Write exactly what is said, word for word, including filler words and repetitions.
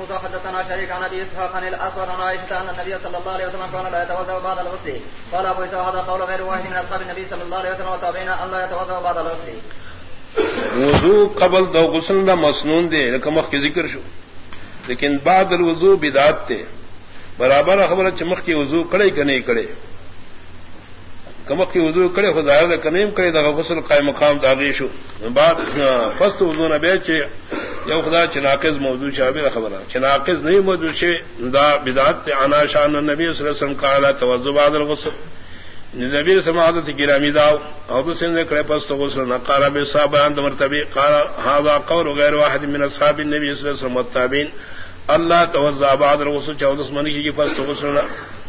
قلت حدثنا شريك عن ابي اسحاق عن الاسود عن عائشه ان النبي صلى الله عليه وسلم كان لا يتوضا بعد الغسل. قال ابو اسحاق هذا قول غير واحد من اصحاب النبي صلى الله عليه وسلم وتابعين ان لا يتوضا بعد الغسل. وضو قبل دو غسل دا مسنون دے لکہ مخ کی ذکر شو، لیکن بعد الوضو بدعت تے برابر خبر چمخ کی وضو کڑے کہ نہیں کڑے، کمخ کی وضو کڑے خدا دا کنیم کڑے دا غسل قائم مقام داغی شو بعد فست وضو نہ بیچ یو خدا چناقض موضوع شابہ خبر چناقض نہیں موضوع شے دا بدعت انا شان النبی صلی اللہ علیہ وسلم قال توضؤ بعد الغسل نبی سماعت گرامی دا او سن کرے پس غسل نہ قال بصحابہ عند مرتبی قال هذا قول غیر واحد من اصحاب النبي صلی اللہ علیہ وسلم والتابعین اللہ توضؤ بعد الغسل چودہ منی کی پس غسل